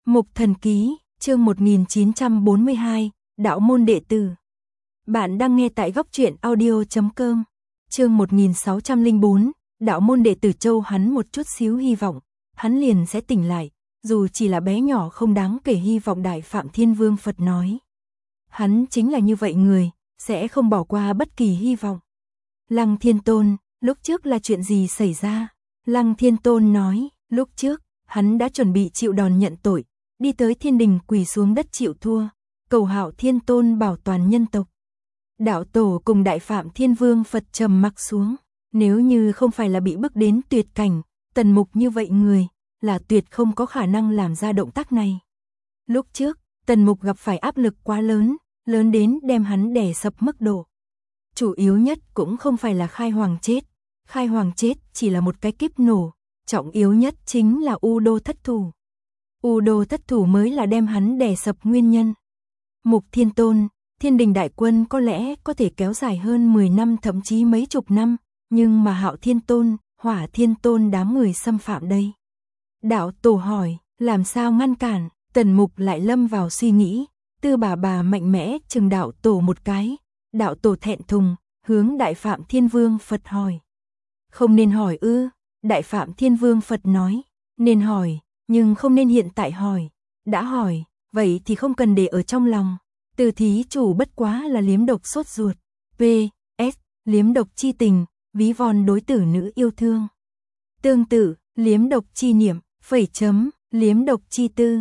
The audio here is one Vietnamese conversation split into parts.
Mục Thần Ký, chương 1942, Đạo môn đệ tử. Bạn đang nghe tại goctruyện.audio.com. Chương 1604, Đạo môn đệ tử Châu. Hắn một chút xíu hy vọng, hắn liền sẽ tỉnh lại, dù chỉ là bé nhỏ không đáng kể hy vọng. Đại Phạm Thiên Vương Phật nói. Hắn chính là như vậy người, sẽ không bỏ qua bất kỳ hy vọng. Lăng Thiên Tôn, lúc trước là chuyện gì xảy ra? Lăng Thiên Tôn nói, lúc trước, hắn đã chuẩn bị chịu đòn nhận tội, đi tới thiên đình quỳ xuống đất chịu thua, cầu Hạo Thiên Tôn bảo toàn nhân tộc. Đạo tổ cùng Đại Phạm Thiên Vương Phật trầm mặc xuống, nếu như không phải là bị bức đến tuyệt cảnh, Tần Mục như vậy người, là tuyệt không có khả năng làm ra động tác này. Lúc trước, Tần Mục gặp phải áp lực quá lớn, lớn đến đem hắn đè sập mức độ. Chủ yếu nhất cũng không phải là Khai Hoàng chết chỉ là một cái kíp nổ, trọng yếu nhất chính là U Đô thất thủ. U Đô thất thủ mới là đem hắn đè sập nguyên nhân. Mục Thiên Tôn, thiên đình đại quân có lẽ có thể kéo dài hơn 10 năm thậm chí mấy chục năm, nhưng mà Hạo Thiên Tôn, Hỏa Thiên Tôn đám người xâm phạm đây. Đạo tổ hỏi, làm sao ngăn cản? Tần Mục lại lâm vào suy nghĩ, Tư bà mạnh mẽ chừng đạo tổ một cái. Đạo tổ thẹn thùng, hướng Đại Phạm Thiên Vương Phật hỏi. Không nên hỏi ư? Đại Phạm Thiên Vương Phật nói, nên hỏi, nhưng không nên hiện tại hỏi. Đã hỏi, vậy thì không cần để ở trong lòng. Từ thí chủ bất quá là liếm độc sốt ruột. P.S. Liếm độc chi tình, ví von đối tử nữ yêu thương. Tương tự, liếm độc chi niệm, liếm độc chi tư,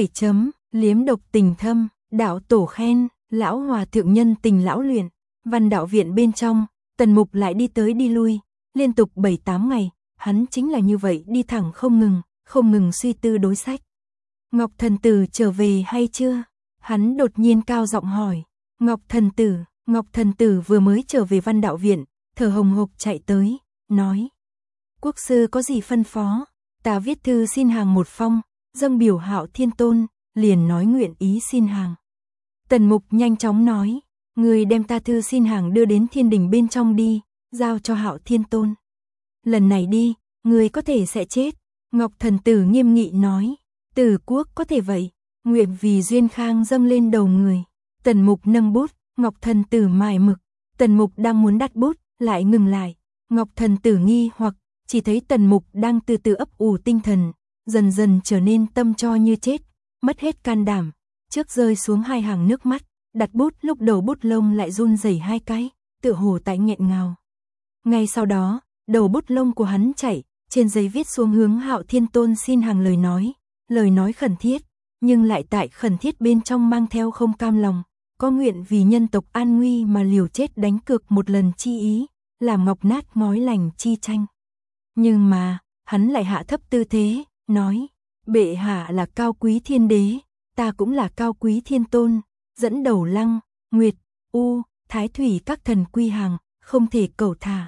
liếm độc tình thâm. Đạo tổ khen, lão hòa thượng nhân tình lão luyện. Văn đạo viện bên trong, Tần Mục lại đi tới đi lui, liên tục 7-8 ngày, hắn chính là như vậy đi thẳng không ngừng suy tư đối sách. Ngọc Thần Tử trở về hay chưa? Hắn đột nhiên cao giọng hỏi. Ngọc Thần Tử vừa mới trở về văn đạo viện, thở hồng hộc chạy tới, nói. Quốc sư có gì phân phó? Ta viết thư xin hàng một phong, dâng biểu Hạo Thiên Tôn, liền nói nguyện ý xin hàng. Tần Mục nhanh chóng nói, người đem ta thư xin hàng đưa đến thiên đình bên trong đi, giao cho Hạo Thiên Tôn. Lần này đi, người có thể sẽ chết. Ngọc Thần Tử nghiêm nghị nói, Tử quốc có thể vậy, nguyện vì duyên khang dâng lên đầu người. Tần Mục nâng bút, Ngọc Thần Tử mài mực. Tần Mục đang muốn đặt bút, lại ngừng lại. Ngọc Thần Tử nghi hoặc, chỉ thấy Tần Mục đang từ từ ấp ủ tinh thần, dần dần trở nên tâm cho như chết, mất hết can đảm. Trước rơi xuống 2 hàng nước mắt, đặt bút lúc đầu bút lông lại run rẩy 2 cái, tựa hồ tại nghẹn ngào. Ngay sau đó, đầu bút lông của hắn chảy, trên giấy viết xuống hướng Hạo Thiên Tôn xin hàng lời nói khẩn thiết, nhưng lại tại khẩn thiết bên trong mang theo không cam lòng, có nguyện vì nhân tộc an nguy mà liều chết đánh cược một lần chi ý, làm ngọc nát ngói lành chi tranh. Nhưng mà, hắn lại hạ thấp tư thế, nói, bệ hạ là cao quý thiên đế, ta cũng là cao quý thiên tôn, dẫn đầu Lăng, Nguyệt, U, Thái Thủy các thần quy hàng, không thể cầu thả.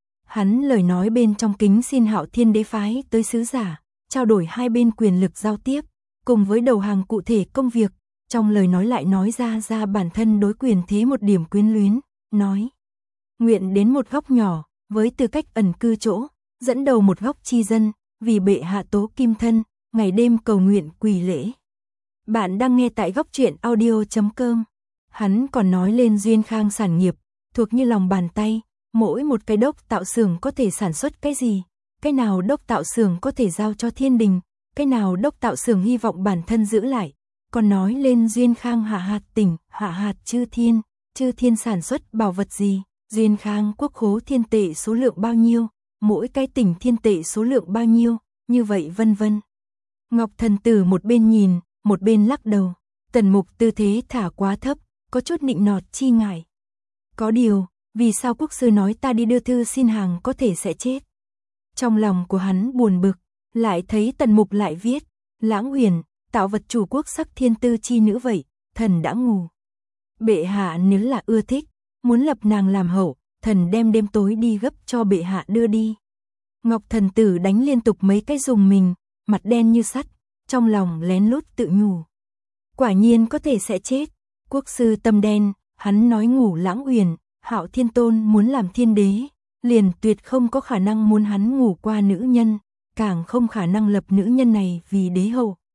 Hắn lời nói bên trong kính xin Hạo Thiên đế phái tới sứ giả, trao đổi hai bên quyền lực giao tiếp, cùng với đầu hàng cụ thể công việc, trong lời nói lại nói ra bản thân đối quyền thế một điểm quyến luyến, nói. Nguyện đến một góc nhỏ, với tư cách ẩn cư chỗ, dẫn đầu một góc chi dân, vì bệ hạ tố kim thân, ngày đêm cầu nguyện quỳ lễ. Bạn đang nghe tại goctruyện.audio.com. Hắn còn nói lên duyên khang sản nghiệp, thuộc như lòng bàn tay, mỗi một cái đốc tạo xưởng có thể sản xuất cái gì, cái nào đốc tạo xưởng có thể giao cho thiên đình, cái nào đốc tạo xưởng hy vọng bản thân giữ lại. Còn nói lên duyên khang hạ hạt tỉnh, hạ hạt chư thiên sản xuất bảo vật gì, duyên khang quốc khố thiên tệ số lượng bao nhiêu, mỗi cái tỉnh thiên tệ số lượng bao nhiêu, như vậy vân vân. Ngọc Thần Tử một bên nhìn, một bên lắc đầu. Tần Mục tư thế thả quá thấp, có chút nịnh nọt chi ngại. Có điều, vì sao quốc sư nói ta đi đưa thư xin hàng có thể sẽ chết? Trong lòng của hắn buồn bực, lại thấy Tần Mục lại viết, Lãng Huyền, tạo vật chủ quốc sắc thiên tư chi nữ vậy, thần đã ngủ. Bệ hạ nếu là ưa thích, muốn lập nàng làm hậu, thần đem đêm tối đi gấp cho bệ hạ đưa đi. Ngọc Thần Tử đánh liên tục mấy cái dùng mình, mặt đen như sắt, trong lòng lén lút tự nhủ. Quả nhiên có thể sẽ chết. Quốc sư tâm đen, hắn nói ngủ Lãng Huyền, Hạo Thiên Tôn muốn làm thiên đế, liền tuyệt không có khả năng muốn hắn ngủ qua nữ nhân, càng không khả năng lập nữ nhân này vì đế hậu.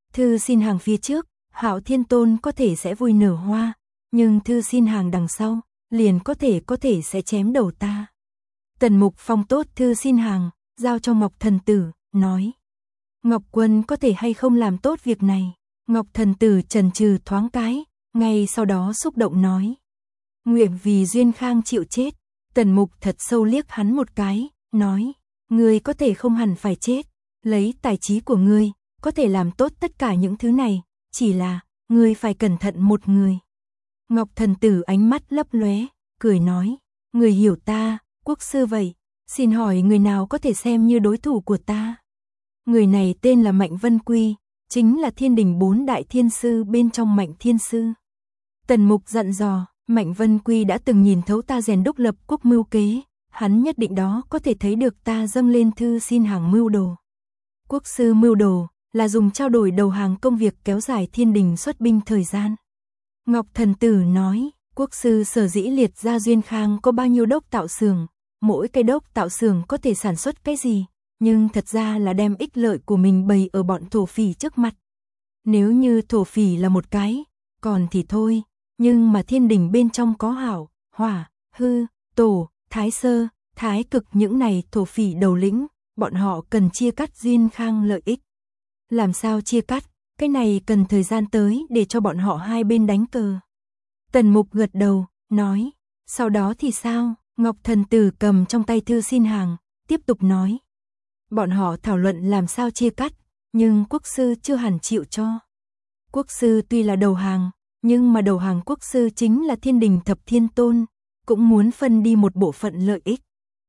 Thư xin hàng phía trước, Hạo Thiên Tôn có thể sẽ vui nở hoa, nhưng thư xin hàng đằng sau, liền có thể sẽ chém đầu ta. Tần Mục phong tốt thư xin hàng, giao cho Ngọc Thần Tử, nói. Ngọc Quân có thể hay không làm tốt việc này? Ngọc Thần Tử chần chừ thoáng cái, ngay sau đó xúc động nói. Nguyện vì Duyên Khang chịu chết. Tần Mục thật sâu liếc hắn một cái, nói. Ngươi có thể không hẳn phải chết, lấy tài trí của ngươi, có thể làm tốt tất cả những thứ này, chỉ là, ngươi phải cẩn thận một người. Ngọc Thần Tử ánh mắt lấp lóe, cười nói. Người hiểu ta, quốc sư vậy, xin hỏi người nào có thể xem như đối thủ của ta? Người này tên là Mạnh Vân Quy, chính là thiên đình 4 đại thiên sư bên trong Mạnh Thiên Sư. Tần Mục dặn dò, Mạnh Vân Quy đã từng nhìn thấu ta rèn đúc lập quốc mưu kế, hắn nhất định đó có thể thấy được ta dâng lên thư xin hàng mưu đồ. Quốc sư mưu đồ, là dùng trao đổi đầu hàng công việc kéo dài thiên đình xuất binh thời gian. Ngọc Thần Tử nói, quốc sư sở dĩ liệt ra Duyên Khang có bao nhiêu đốc tạo xưởng, mỗi cái đốc tạo xưởng có thể sản xuất cái gì, nhưng thật ra là đem ích lợi của mình bày ở bọn thổ phỉ trước mặt. Nếu như thổ phỉ là một cái, còn thì thôi, nhưng mà thiên đình bên trong có hảo, hỏa, hư, tổ, thái sơ, thái cực những này thổ phỉ đầu lĩnh, bọn họ cần chia cắt Duyên Khang lợi ích. Làm sao chia cắt, cái này cần thời gian tới để cho bọn họ hai bên đánh cờ. Tần Mục gật đầu, nói, sau đó thì sao? Ngọc Thần Tử cầm trong tay thư xin hàng, tiếp tục nói. Bọn họ thảo luận làm sao chia cắt, nhưng quốc sư chưa hẳn chịu cho. Quốc sư tuy là đầu hàng, nhưng mà đầu hàng quốc sư chính là thiên đình thập thiên tôn, cũng muốn phân đi một bộ phận lợi ích.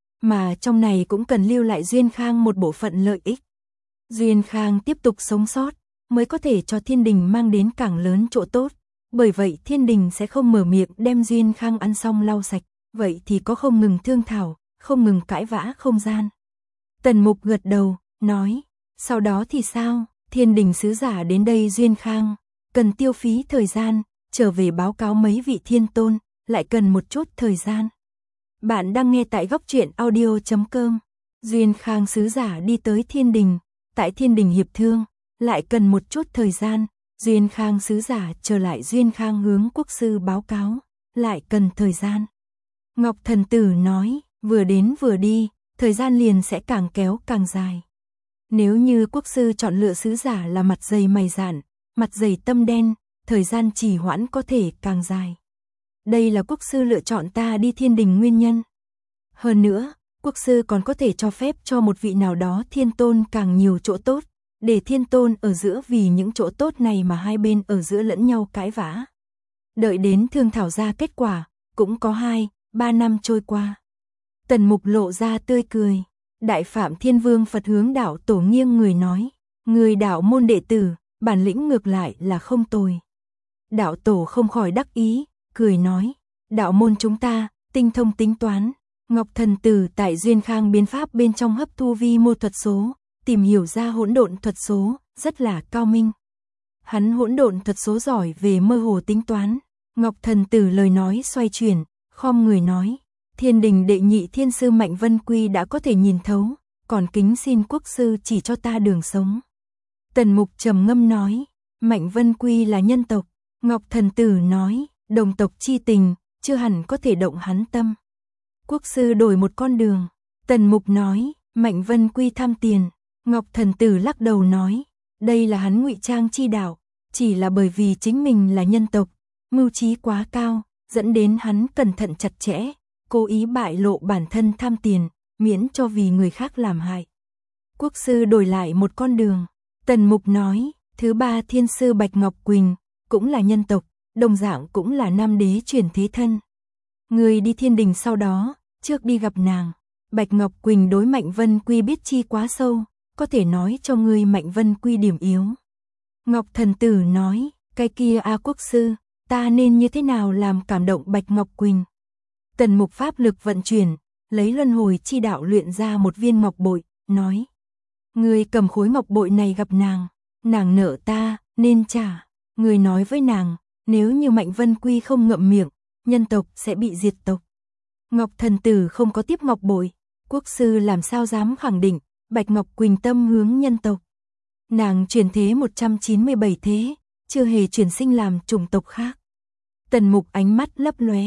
Mà trong này cũng cần lưu lại Duyên Khang một bộ phận lợi ích. Duyên Khang tiếp tục sống sót, mới có thể cho thiên đình mang đến càng lớn chỗ tốt. Bởi vậy thiên đình sẽ không mở miệng đem Duyên Khang ăn xong lau sạch, vậy thì có không ngừng thương thảo, không ngừng cãi vã không gian. Tần Mục gật đầu, nói, sau đó thì sao? Thiên đình sứ giả đến đây Duyên Khang, cần tiêu phí thời gian, trở về báo cáo mấy vị thiên tôn, lại cần một chút thời gian. Bạn đang nghe tại góc truyện audio.com. Duyên Khang sứ giả đi tới thiên đình, tại thiên đình hiệp thương, lại cần một chút thời gian. Duyên Khang sứ giả trở lại Duyên Khang hướng quốc sư báo cáo, lại cần thời gian. Ngọc Thần Tử nói, vừa đến vừa đi, thời gian liền sẽ càng kéo càng dài. Nếu như quốc sư chọn lựa sứ giả là mặt dày mày dạn, mặt dày tâm đen, thời gian trì hoãn có thể càng dài. Đây là quốc sư lựa chọn ta đi thiên đình nguyên nhân. Hơn nữa, quốc sư còn có thể cho phép cho một vị nào đó thiên tôn càng nhiều chỗ tốt, để thiên tôn ở giữa vì những chỗ tốt này mà hai bên ở giữa lẫn nhau cãi vã. Đợi đến thương thảo ra kết quả, cũng có 2-3 năm trôi qua. Tần Mục lộ ra tươi cười. Đại Phạm Thiên Vương Phật hướng đạo tổ nghiêng người nói, người đạo môn đệ tử, bản lĩnh ngược lại là không tồi. Đạo tổ không khỏi đắc ý, cười nói, đạo môn chúng ta, tinh thông tính toán. Ngọc Thần Tử tại Duyên Khang biến pháp bên trong hấp thu vi mô thuật số, tìm hiểu ra hỗn độn thuật số, rất là cao minh. Hắn hỗn độn thuật số giỏi về mơ hồ tính toán. Ngọc Thần Tử lời nói xoay chuyển, khom người nói, thiên đình đệ nhị thiên sư Mạnh Vân Quy đã có thể nhìn thấu, còn kính xin quốc sư chỉ cho ta đường sống. Tần Mục trầm ngâm nói, Mạnh Vân Quy là nhân tộc. Ngọc Thần Tử nói, đồng tộc chi tình, chưa hẳn có thể động hắn tâm. Quốc sư đổi một con đường. Tần Mục nói, Mạnh Vân Quy tham tiền. Ngọc Thần Tử lắc đầu nói, đây là hắn ngụy trang chi đạo, chỉ là bởi vì chính mình là nhân tộc, mưu trí quá cao, dẫn đến hắn cẩn thận chặt chẽ, cố ý bại lộ bản thân tham tiền, miễn cho vì người khác làm hại. Quốc sư đổi lại một con đường. Tần Mục nói, thứ ba thiên sư Bạch Ngọc Quỳnh, cũng là nhân tộc, đồng dạng cũng là nam đế chuyển thế thân. Người đi thiên đình sau đó, trước đi gặp nàng. Bạch Ngọc Quỳnh đối Mạnh Vân Quy biết chi quá sâu, có thể nói cho ngươi Mạnh Vân Quy điểm yếu. Ngọc Thần Tử nói, cái kia quốc sư, ta nên như thế nào làm cảm động Bạch Ngọc Quỳnh? Tần Mục pháp lực vận chuyển, lấy luân hồi chi đạo luyện ra một viên ngọc bội, nói, ngươi cầm khối ngọc bội này gặp nàng nợ ta, nên trả. Ngươi nói với nàng, nếu như Mạnh Vân Quy không ngậm miệng, nhân tộc sẽ bị diệt tộc. Ngọc Thần Tử không có tiếp ngọc bội, quốc sư làm sao dám khẳng định Bạch Ngọc Quỳnh tâm hướng nhân tộc. Nàng chuyển thế 197 thế, chưa hề chuyển sinh làm chủng tộc khác. Tần Mục ánh mắt lấp lóe,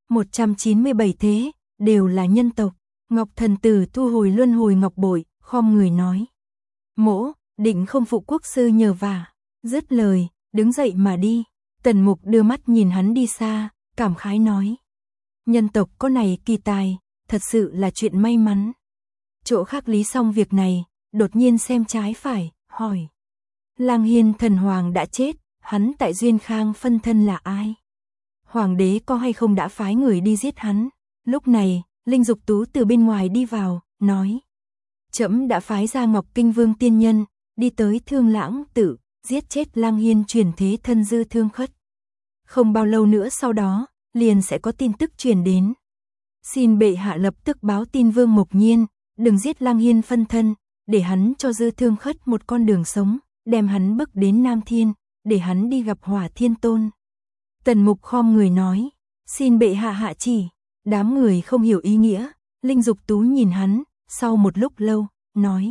197 thế, đều là nhân tộc. Ngọc Thần Tử thu hồi luân hồi ngọc bội, khom người nói. Mỗ, định không phụ quốc sư nhờ vả. Dứt lời, đứng dậy mà đi. Tần Mục đưa mắt nhìn hắn đi xa, cảm khái nói. Nhân tộc có này kỳ tài, thật sự là chuyện may mắn. Chỗ khác lý xong việc này, đột nhiên xem trái phải, hỏi. Lang Hiên thần hoàng đã chết, hắn tại Duyên Khang phân thân là ai? Hoàng đế có hay không đã phái người đi giết hắn? Lúc này, Linh Dục Tú từ bên ngoài đi vào, nói. Trẫm đã phái ra Ngọc Kinh Vương tiên nhân, đi tới Thương Lãng Tự, giết chết Lang Hiên chuyển thế thân Dư Thương Khất. Không bao lâu nữa sau đó, liền sẽ có tin tức truyền đến. Xin bệ hạ lập tức báo tin Vương Mộc Nhiên, đừng giết Lang Hiên phân thân, để hắn cho Dư Thương Khất một con đường sống, đem hắn bước đến Nam Thiên, để hắn đi gặp Hỏa Thiên Tôn. Tần Mục khom người nói, xin bệ hạ hạ chỉ. Đám người không hiểu ý nghĩa, Linh Dục Tú nhìn hắn, sau một lúc lâu, nói.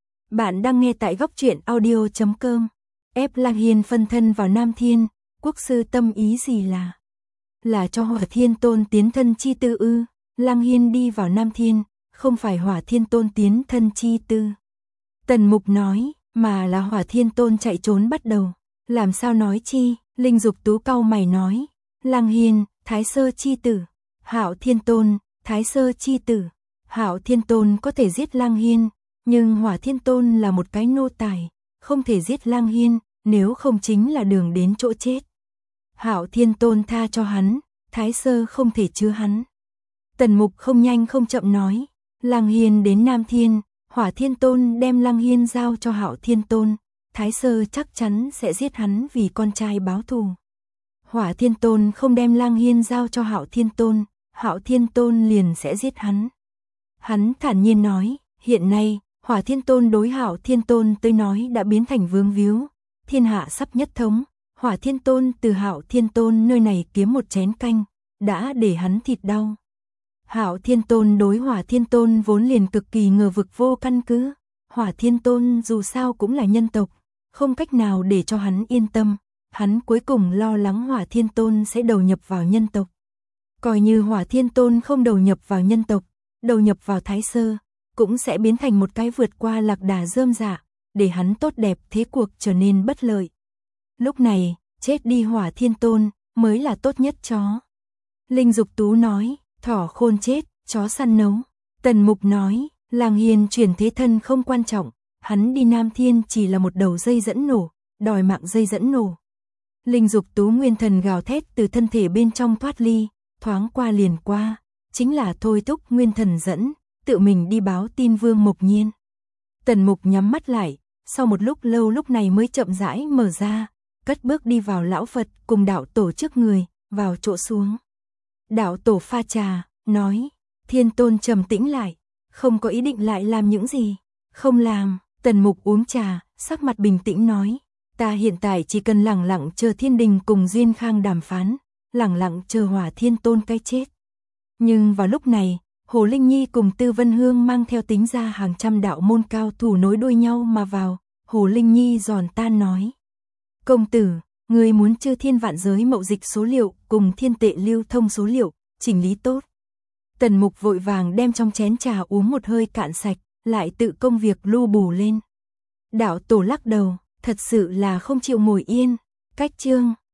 Bạn đang nghe tại góc truyện audio.com. Ép Lang Hiên phân thân vào Nam Thiên, quốc sư tâm ý gì là? Là cho Hỏa Thiên Tôn tiến thân chi tư ư? Lang Hiên đi vào Nam Thiên, không phải Hỏa Thiên Tôn tiến thân chi tư. Tần Mục nói, mà là Hỏa Thiên Tôn chạy trốn bắt đầu. Làm sao nói chi? Linh Dục Tú cau mày nói. Lang Hiên, Thái Sơ chi tử. Hạo Thiên Tôn, Thái Sơ chi tử. Hạo Thiên Tôn có thể giết Lang Hiên, nhưng Hỏa Thiên Tôn là một cái nô tài, không thể giết Lang Hiên, nếu không chính là đường đến chỗ chết. Hạo Thiên Tôn tha cho hắn, Thái Sơ không thể chứa hắn. Tần Mục không nhanh không chậm nói, Lang Hiên đến Nam Thiên, Hỏa Thiên Tôn đem Lang Hiên giao cho Hạo Thiên Tôn, Thái Sơ chắc chắn sẽ giết hắn vì con trai báo thù. Hỏa Thiên Tôn không đem Lang Hiên giao cho Hạo Thiên Tôn, Hạo Thiên Tôn liền sẽ giết hắn. Hắn thản nhiên nói, hiện nay, Hỏa Thiên Tôn đối Hạo Thiên Tôn tới nói đã biến thành vướng víu, thiên hạ sắp nhất thống, Hỏa Thiên Tôn từ Hạo Thiên Tôn nơi này kiếm một chén canh, đã để hắn thịt đau. Hạo Thiên Tôn đối Hỏa Thiên Tôn vốn liền cực kỳ ngờ vực vô căn cứ, Hỏa Thiên Tôn dù sao cũng là nhân tộc, không cách nào để cho hắn yên tâm, hắn cuối cùng lo lắng Hỏa Thiên Tôn sẽ đầu nhập vào nhân tộc. Coi như Hỏa Thiên Tôn không đầu nhập vào nhân tộc, đầu nhập vào Thái Sơ, cũng sẽ biến thành một cái vượt qua lạc đà rơm rạ, để hắn tốt đẹp thế cuộc trở nên bất lợi. Lúc này, chết đi Hỏa Thiên Tôn mới là tốt nhất chó. Linh Dục Tú nói, thỏ khôn chết, chó săn nấu. Tần Mục nói, Lang Hiên chuyển thế thân không quan trọng, hắn đi Nam Thiên chỉ là một đầu dây dẫn nổ, đòi mạng dây dẫn nổ. Linh Dục Tú nguyên thần gào thét từ thân thể bên trong thoát ly, thoáng qua liền qua, chính là thôi thúc nguyên thần dẫn, tự mình đi báo tin Vương Mộc Nhiên. Tần Mục nhắm mắt lại, sau một lúc lâu lúc này mới chậm rãi mở ra, cất bước đi vào lão Phật cùng đạo tổ trước người, vào chỗ xuống. Đạo tổ pha trà, nói, Thiên Tôn trầm tĩnh lại, không có ý định lại làm những gì, không làm. Tần Mục uống trà, sắc mặt bình tĩnh nói, ta hiện tại chỉ cần lẳng lặng chờ Thiên Đình cùng Duyên Khang đàm phán, lẳng lặng chờ Hỏa Thiên Tôn cái chết. Nhưng vào lúc này, Hồ Linh Nhi cùng Tư Vân Hương mang theo tính ra hàng trăm đạo môn cao thủ nối đuôi nhau mà vào. Hồ Linh Nhi giòn tan nói, công tử, người muốn Chư Thiên Vạn Giới mậu dịch số liệu cùng thiên tệ lưu thông số liệu, chỉnh lý tốt. Tần Mục vội vàng đem trong chén trà uống một hơi cạn sạch, lại tự công việc lu bù lên. Đạo tổ lắc đầu, thật sự là không chịu ngồi yên. Cách chương